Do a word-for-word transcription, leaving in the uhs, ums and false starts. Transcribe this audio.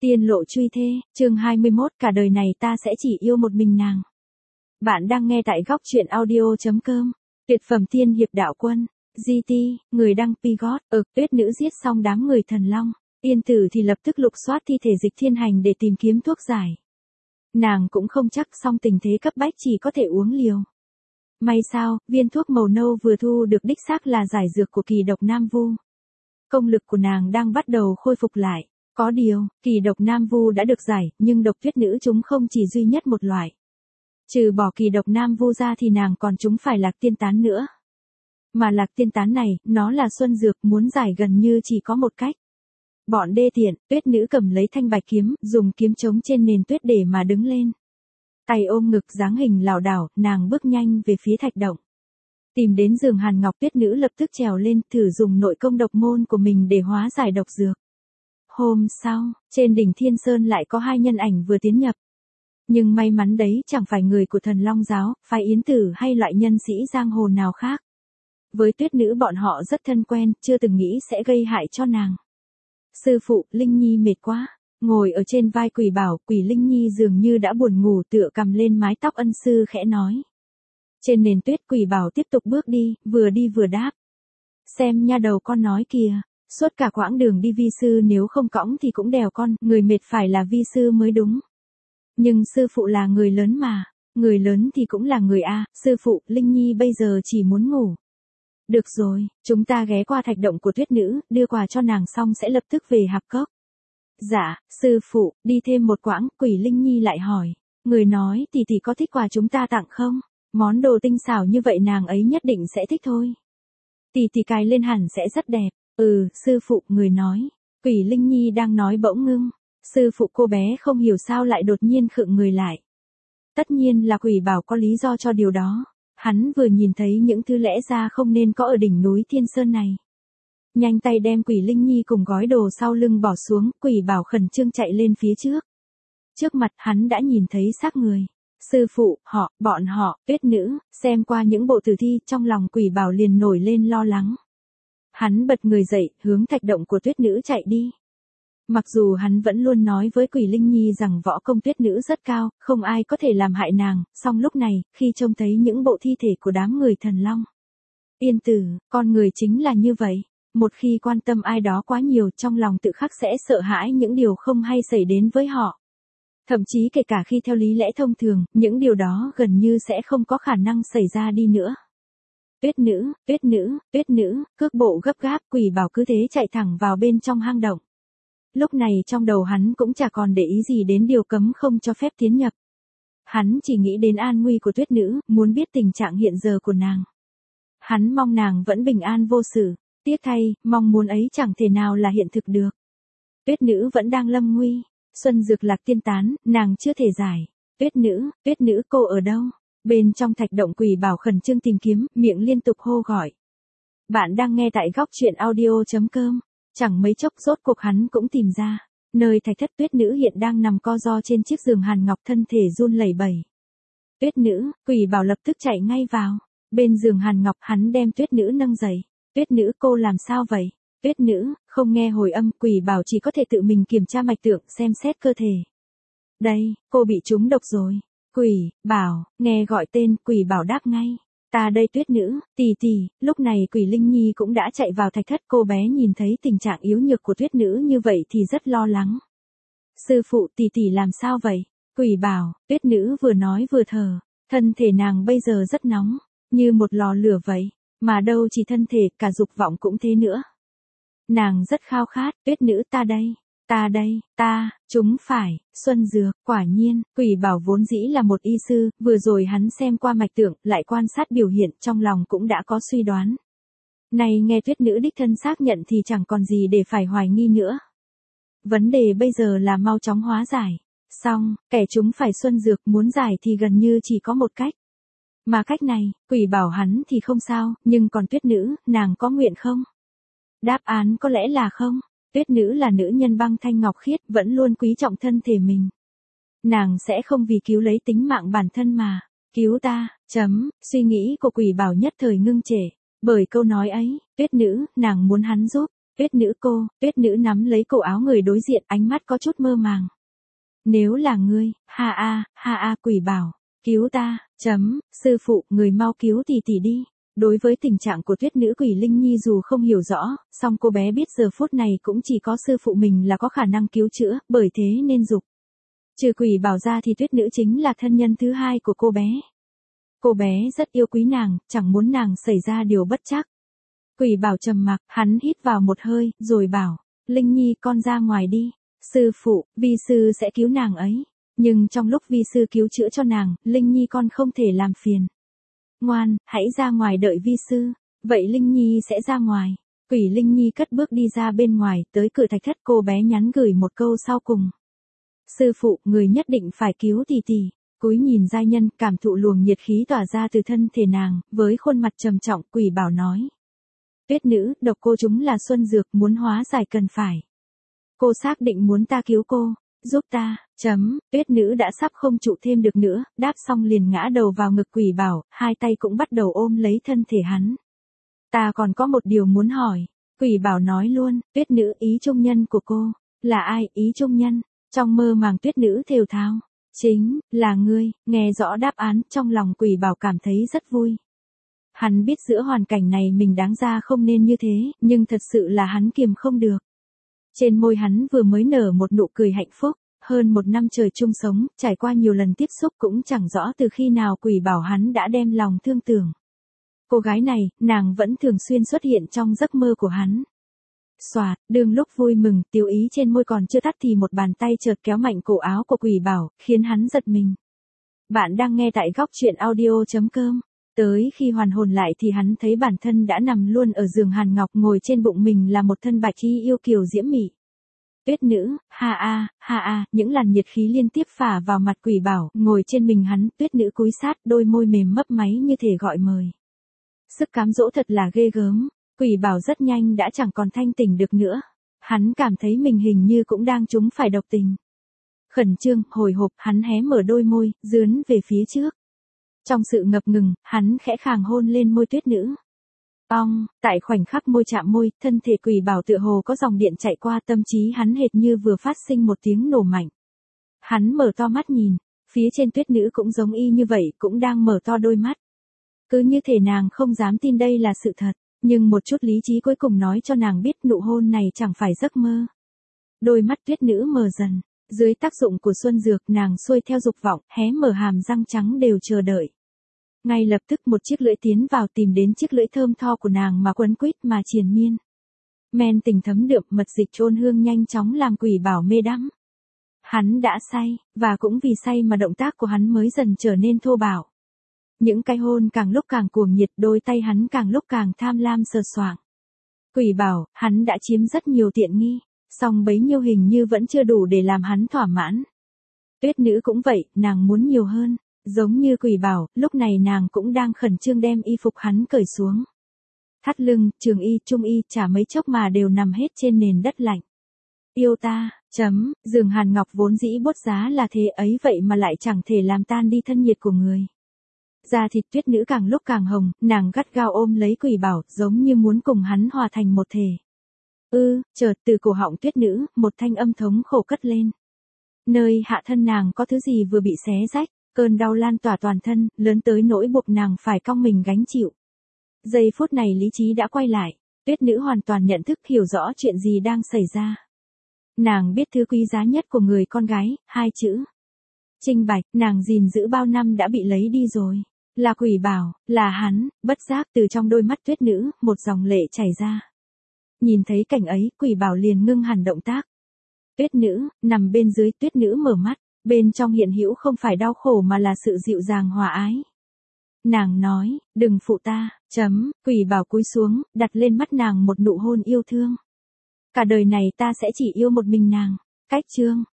Tiên lộ truy thê, chương hai mươi mốt, cả đời này ta sẽ chỉ yêu một mình nàng. Bạn đang nghe tại góc truyện audio.com. Tuyệt phẩm tiên hiệp đạo quân, giê tê, người đăng Pigot, ực, Tuyết nữ giết xong đám người thần long. Yên tử thì lập tức lục soát thi thể Dịch Thiên Hành để tìm kiếm thuốc giải. Nàng cũng không chắc, song tình thế cấp bách chỉ có thể uống liều. May sao, viên thuốc màu nâu vừa thu được đích xác là giải dược của kỳ độc Nam Vu. Công lực của nàng đang bắt đầu khôi phục lại. Có điều, kỳ độc Nam Vu đã được giải, nhưng độc tuyết nữ chúng không chỉ duy nhất một loại. Trừ bỏ kỳ độc Nam Vu ra thì nàng còn chúng phải lạc tiên tán nữa. Mà lạc tiên tán này, nó là xuân dược, muốn giải gần như chỉ có một cách. Bọn đê tiện, tuyết nữ cầm lấy thanh bạch kiếm, dùng kiếm chống trên nền tuyết để mà đứng lên. Tay ôm ngực dáng hình lảo đảo, nàng bước nhanh về phía thạch động. Tìm đến giường Hàn Ngọc, tuyết nữ lập tức trèo lên, thử dùng nội công độc môn của mình để hóa giải độc dược. Hôm sau, trên đỉnh Thiên Sơn lại có hai nhân ảnh vừa tiến nhập. Nhưng may mắn đấy chẳng phải người của Thần Long Giáo, phái Yến Tử hay loại nhân sĩ giang hồ nào khác. Với tuyết nữ bọn họ rất thân quen, chưa từng nghĩ sẽ gây hại cho nàng. Sư phụ, Linh Nhi mệt quá. Ngồi ở trên vai Quỷ Bảo, Quỷ Linh Nhi dường như đã buồn ngủ, tựa cầm lên mái tóc ân sư khẽ nói. Trên nền tuyết, Quỷ Bảo tiếp tục bước đi, vừa đi vừa đáp. Xem nha đầu con nói kìa. Suốt cả quãng đường đi vi sư nếu không cõng thì cũng đèo con, người mệt phải là vi sư mới đúng. Nhưng sư phụ là người lớn mà, người lớn thì cũng là người a, sư phụ, Linh Nhi bây giờ chỉ muốn ngủ. Được rồi, chúng ta ghé qua thạch động của tuyết nữ, đưa quà cho nàng xong sẽ lập tức về Hạp Cốc. Dạ, sư phụ, đi thêm một quãng, Quỷ Linh Nhi lại hỏi, người nói tỷ tỷ có thích quà chúng ta tặng không? Món đồ tinh xảo như vậy nàng ấy nhất định sẽ thích thôi. Tỷ tỷ cài lên hẳn sẽ rất đẹp. Ừ, sư phụ, người nói. Quỷ Linh Nhi đang nói bỗng ngưng. Sư phụ, cô bé không hiểu sao lại đột nhiên khựng người lại. Tất nhiên là Quỷ Bảo có lý do cho điều đó. Hắn vừa nhìn thấy những thứ lẽ ra không nên có ở đỉnh núi Thiên Sơn này. Nhanh tay đem Quỷ Linh Nhi cùng gói đồ sau lưng bỏ xuống, Quỷ Bảo khẩn trương chạy lên phía trước. Trước mặt hắn đã nhìn thấy xác người. Sư phụ, họ, bọn họ, tuyết nữ, xem qua những bộ tử thi, trong lòng Quỷ Bảo liền nổi lên lo lắng. Hắn bật người dậy, hướng thạch động của tuyết nữ chạy đi. Mặc dù hắn vẫn luôn nói với Quỷ Linh Nhi rằng võ công tuyết nữ rất cao, không ai có thể làm hại nàng, song lúc này, khi trông thấy những bộ thi thể của đám người thần long. Yên tử, con người chính là như vậy. Một khi quan tâm ai đó quá nhiều, trong lòng tự khắc sẽ sợ hãi những điều không hay xảy đến với họ. Thậm chí kể cả khi theo lý lẽ thông thường, những điều đó gần như sẽ không có khả năng xảy ra đi nữa. Tuyết nữ, tuyết nữ, tuyết nữ, cước bộ gấp gáp, Quỷ Bảo cứ thế chạy thẳng vào bên trong hang động. Lúc này trong đầu hắn cũng chả còn để ý gì đến điều cấm không cho phép tiến nhập. Hắn chỉ nghĩ đến an nguy của tuyết nữ, muốn biết tình trạng hiện giờ của nàng. Hắn mong nàng vẫn bình an vô sự, tiếc thay, mong muốn ấy chẳng thể nào là hiện thực được. Tuyết nữ vẫn đang lâm nguy, xuân dược lạc tiên tán, nàng chưa thể giải. Tuyết nữ, tuyết nữ, cô ở đâu? Bên trong thạch động, Quỷ Bảo khẩn trương tìm kiếm, miệng liên tục hô gọi. Bạn đang nghe tại góc truyện audio.com. Chẳng mấy chốc rốt cuộc hắn cũng tìm ra. Nơi thạch thất, tuyết nữ hiện đang nằm co ro trên chiếc giường Hàn Ngọc, thân thể run lẩy bẩy. Tuyết nữ, Quỷ Bảo lập tức chạy ngay vào. Bên giường Hàn Ngọc, hắn đem tuyết nữ nâng dậy. Tuyết nữ, cô làm sao vậy? Tuyết nữ, không nghe hồi âm, Quỷ Bảo chỉ có thể tự mình kiểm tra mạch tượng, xem xét cơ thể. Đây, cô bị trúng độc rồi. Quỷ Bảo, nghe gọi tên, Quỷ Bảo đáp ngay. Ta đây tuyết nữ, tỷ tỷ. Lúc này Quỷ Linh Nhi cũng đã chạy vào thạch thất, cô bé nhìn thấy tình trạng yếu nhược của tuyết nữ như vậy thì rất lo lắng. Sư phụ, tỷ tỷ làm sao vậy? Quỷ Bảo, tuyết nữ vừa nói vừa thở. Thân thể nàng bây giờ rất nóng, như một lò lửa vậy. Mà đâu chỉ thân thể, cả dục vọng cũng thế nữa. Nàng rất khao khát, tuyết nữ, ta đây. Ta đây, ta, chúng phải, xuân dược, quả nhiên, Quỷ Bảo vốn dĩ là một y sư, vừa rồi hắn xem qua mạch tượng, lại quan sát biểu hiện, trong lòng cũng đã có suy đoán. Này nghe tuyết nữ đích thân xác nhận thì chẳng còn gì để phải hoài nghi nữa. Vấn đề bây giờ là mau chóng hóa giải. Xong, kẻ chúng phải xuân dược muốn giải thì gần như chỉ có một cách. Mà cách này, Quỷ Bảo hắn thì không sao, nhưng còn tuyết nữ, nàng có nguyện không? Đáp án có lẽ là không. Tuyết nữ là nữ nhân băng thanh ngọc khiết, vẫn luôn quý trọng thân thể mình. Nàng sẽ không vì cứu lấy tính mạng bản thân mà, cứu ta, chấm, suy nghĩ của Quỷ Bảo nhất thời ngưng trệ. Bởi câu nói ấy, tuyết nữ, nàng muốn hắn giúp, Tuyết nữ cô, tuyết nữ nắm lấy cổ áo người đối diện, ánh mắt có chút mơ màng. Nếu là ngươi, ha a, ha a quỷ bảo, cứu ta, chấm, sư phụ, người mau cứu tỷ tỷ đi. Đối với tình trạng của tuyết nữ quỷ Linh Nhi dù không hiểu rõ, song cô bé biết giờ phút này cũng chỉ có sư phụ mình là có khả năng cứu chữa, bởi thế nên dục. Trừ quỷ bảo ra thì tuyết nữ chính là thân nhân thứ hai của cô bé. Cô bé rất yêu quý nàng, chẳng muốn nàng xảy ra điều bất trắc. Quỷ bảo trầm mặc, hắn hít vào một hơi, rồi bảo, Linh Nhi con ra ngoài đi. Sư phụ, vi sư sẽ cứu nàng ấy. Nhưng trong lúc vi sư cứu chữa cho nàng, Linh Nhi con không thể làm phiền. Ngoan, hãy ra ngoài đợi vi sư. Vậy Linh Nhi sẽ ra ngoài. Quỷ Linh Nhi cất bước đi ra bên ngoài, tới cửa thạch thất cô bé nhắn gửi một câu sau cùng. Sư phụ, người nhất định phải cứu tỷ tỷ. Cúi nhìn giai nhân, cảm thụ luồng nhiệt khí tỏa ra từ thân thể nàng, với khuôn mặt trầm trọng, quỷ bảo nói. Tuyết nữ, độc cô chúng là xuân dược, muốn hóa giải cần phải. Cô xác định muốn ta cứu cô, giúp ta, chấm, tuyết nữ đã sắp không trụ thêm được nữa, đáp xong liền ngã đầu vào ngực quỷ bảo, hai tay cũng bắt đầu ôm lấy thân thể hắn. Ta còn có một điều muốn hỏi, quỷ bảo nói luôn, tuyết nữ ý trung nhân của cô, là ai ý trung nhân, trong mơ màng tuyết nữ thều thào, chính, là ngươi, nghe rõ đáp án, trong lòng quỷ bảo cảm thấy rất vui. Hắn biết giữa hoàn cảnh này mình đáng ra không nên như thế, nhưng thật sự là hắn kiềm không được. Trên môi hắn vừa mới nở một nụ cười hạnh phúc, hơn một năm trời chung sống, trải qua nhiều lần tiếp xúc cũng chẳng rõ từ khi nào quỷ bảo hắn đã đem lòng thương tưởng. Cô gái này, nàng vẫn thường xuyên xuất hiện trong giấc mơ của hắn. Xoạt, đương lúc vui mừng, tiêu ý trên môi còn chưa tắt thì một bàn tay chợt kéo mạnh cổ áo của quỷ bảo, khiến hắn giật mình. Bạn đang nghe tại góc truyện audio chấm com. Tới khi hoàn hồn lại thì hắn thấy bản thân đã nằm luôn ở giường Hàn Ngọc, ngồi trên bụng mình là một thân bạch y yêu kiều diễm mị. Tuyết nữ, ha a, ha a, những làn nhiệt khí liên tiếp phả vào mặt quỷ bảo, ngồi trên mình hắn, tuyết nữ cúi sát, đôi môi mềm mấp máy như thể gọi mời. Sức cám dỗ thật là ghê gớm, quỷ bảo rất nhanh đã chẳng còn thanh tỉnh được nữa. Hắn cảm thấy mình hình như cũng đang trúng phải độc tình. Khẩn trương, hồi hộp, hắn hé mở đôi môi, dướn về phía trước. Trong sự ngập ngừng, hắn khẽ khàng hôn lên môi tuyết nữ. Ong, tại khoảnh khắc môi chạm môi, thân thể quỷ bảo tựa hồ có dòng điện chạy qua, tâm trí hắn hệt như vừa phát sinh một tiếng nổ mạnh. Hắn mở to mắt nhìn, phía trên tuyết nữ cũng giống y như vậy, cũng đang mở to đôi mắt. Cứ như thể nàng không dám tin đây là sự thật, nhưng một chút lý trí cuối cùng nói cho nàng biết nụ hôn này chẳng phải giấc mơ. Đôi mắt tuyết nữ mờ dần, dưới tác dụng của xuân dược nàng xuôi theo dục vọng, hé mở hàm răng trắng đều chờ đợi. Ngay lập tức một chiếc lưỡi tiến vào tìm đến chiếc lưỡi thơm tho của nàng mà quấn quýt mà triền miên. Men tình thấm đượm, mật dịch trôn hương nhanh chóng làm quỷ bảo mê đắm. Hắn đã say, và cũng vì say mà động tác của hắn mới dần trở nên thô bạo. Những cái hôn càng lúc càng cuồng nhiệt, đôi tay hắn càng lúc càng tham lam sờ soạng. Quỷ bảo, hắn đã chiếm rất nhiều tiện nghi, song bấy nhiêu hình như vẫn chưa đủ để làm hắn thỏa mãn. Tuyết nữ cũng vậy, nàng muốn nhiều hơn. Giống như quỷ bảo, lúc này nàng cũng đang khẩn trương đem y phục hắn cởi xuống. Thắt lưng, trường y, trung y, chả mấy chốc mà đều nằm hết trên nền đất lạnh. Yêu ta, chấm, giường Hàn Ngọc vốn dĩ bốt giá là thế ấy vậy mà lại chẳng thể làm tan đi thân nhiệt của người. Da thịt tuyết nữ càng lúc càng hồng, nàng gắt gao ôm lấy quỷ bảo, giống như muốn cùng hắn hòa thành một thể. Ư, chợt từ cổ họng tuyết nữ, một thanh âm thống khổ cất lên. Nơi hạ thân nàng có thứ gì vừa bị xé rách. Cơn đau lan tỏa toàn thân, lớn tới nỗi buộc nàng phải cong mình gánh chịu. Giây phút này lý trí đã quay lại, tuyết nữ hoàn toàn nhận thức hiểu rõ chuyện gì đang xảy ra. Nàng biết thứ quý giá nhất của người con gái, hai chữ. Trinh bạch, nàng gìn giữ bao năm đã bị lấy đi rồi. Là quỷ bảo, là hắn, bất giác từ trong đôi mắt tuyết nữ, một dòng lệ chảy ra. Nhìn thấy cảnh ấy, quỷ bảo liền ngưng hẳn động tác. Tuyết nữ, nằm bên dưới, tuyết nữ mở mắt. Bên trong hiện hữu không phải đau khổ mà là sự dịu dàng hòa ái. Nàng nói, đừng phụ ta, chấm, quỷ bảo cúi xuống, đặt lên mắt nàng một nụ hôn yêu thương. Cả đời này ta sẽ chỉ yêu một mình nàng. Cách chương.